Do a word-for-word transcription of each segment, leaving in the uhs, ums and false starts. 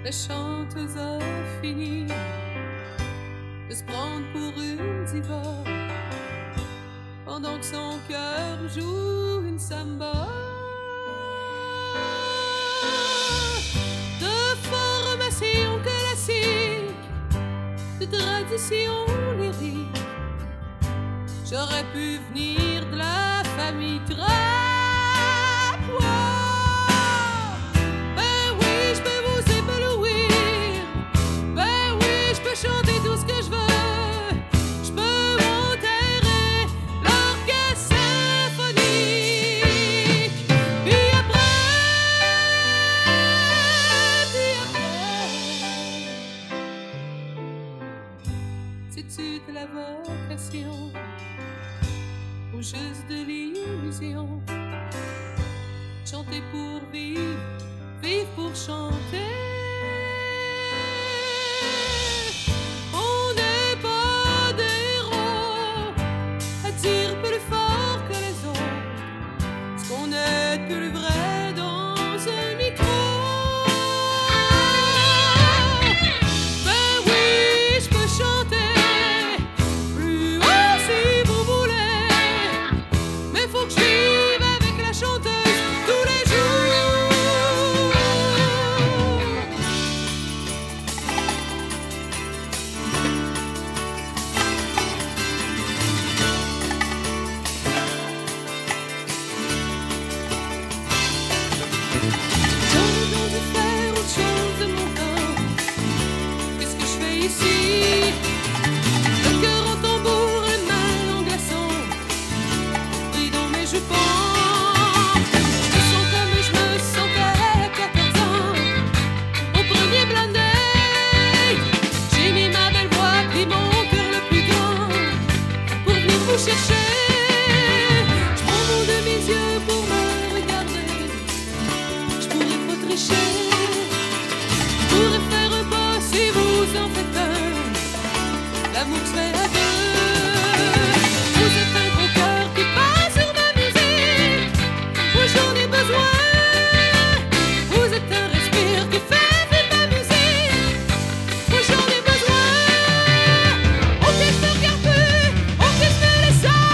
La chanteuse a fini de se prendre pour une diva pendant que son cœur joue une samba. De formation classique, de tradition lyrique, j'aurais pu venir de la famille Trapp. Chanter tout ce que je veux, je peux enterrer l'orchestre symphonique. Puis après, puis après, c'est-tu de la vocation ou juste de l'illusion? Chanter pour vivre, vivre pour chanter. Plus vrai dans un micro. Ben oui, je peux chanter plus haut si vous voulez, mais faut que je vive avec la chanteuse tous les l'amour se fait à deux. Vous êtes un gros cœur qui passe sur ma musique, moi j'en ai besoin. Vous êtes un respire qui fait vivre ma musique, moi j'en ai besoin. Ok, je te regarde plus, ok, je me laisse aller.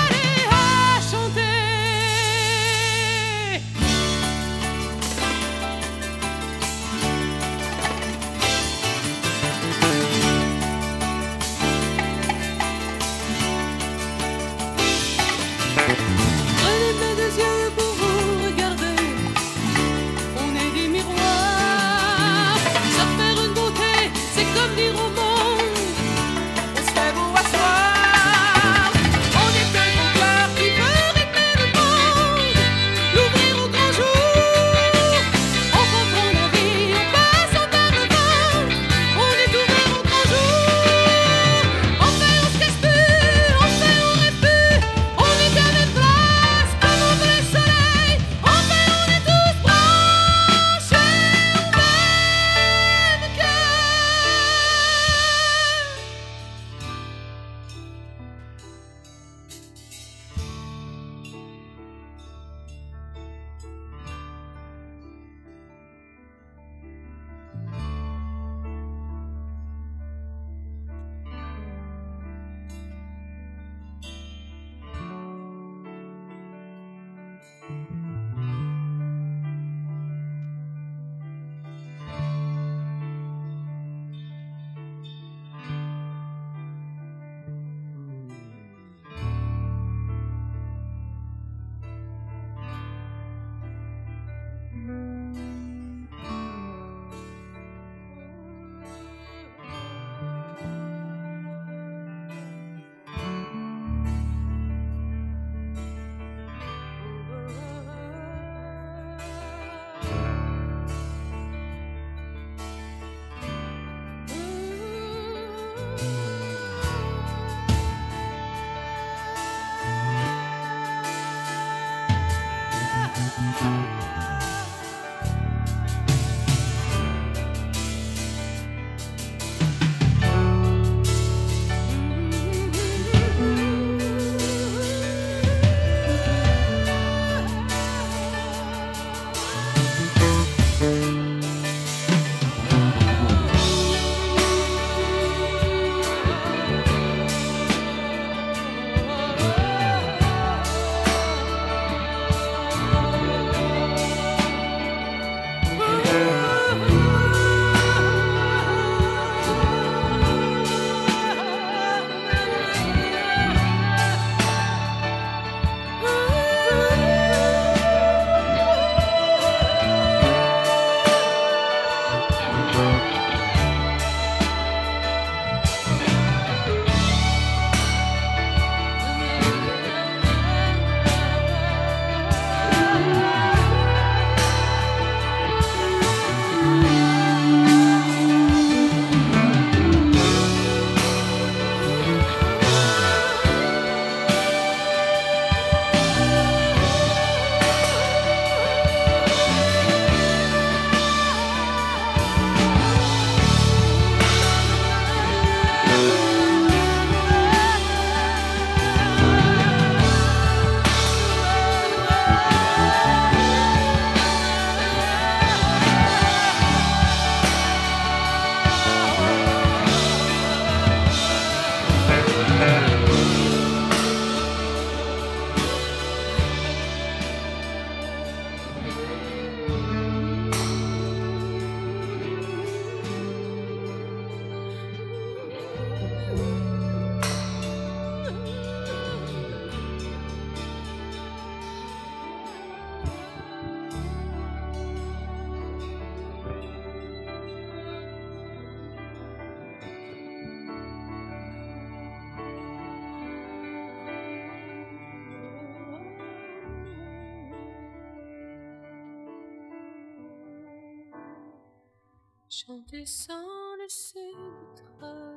Chanter sans laisser de traces.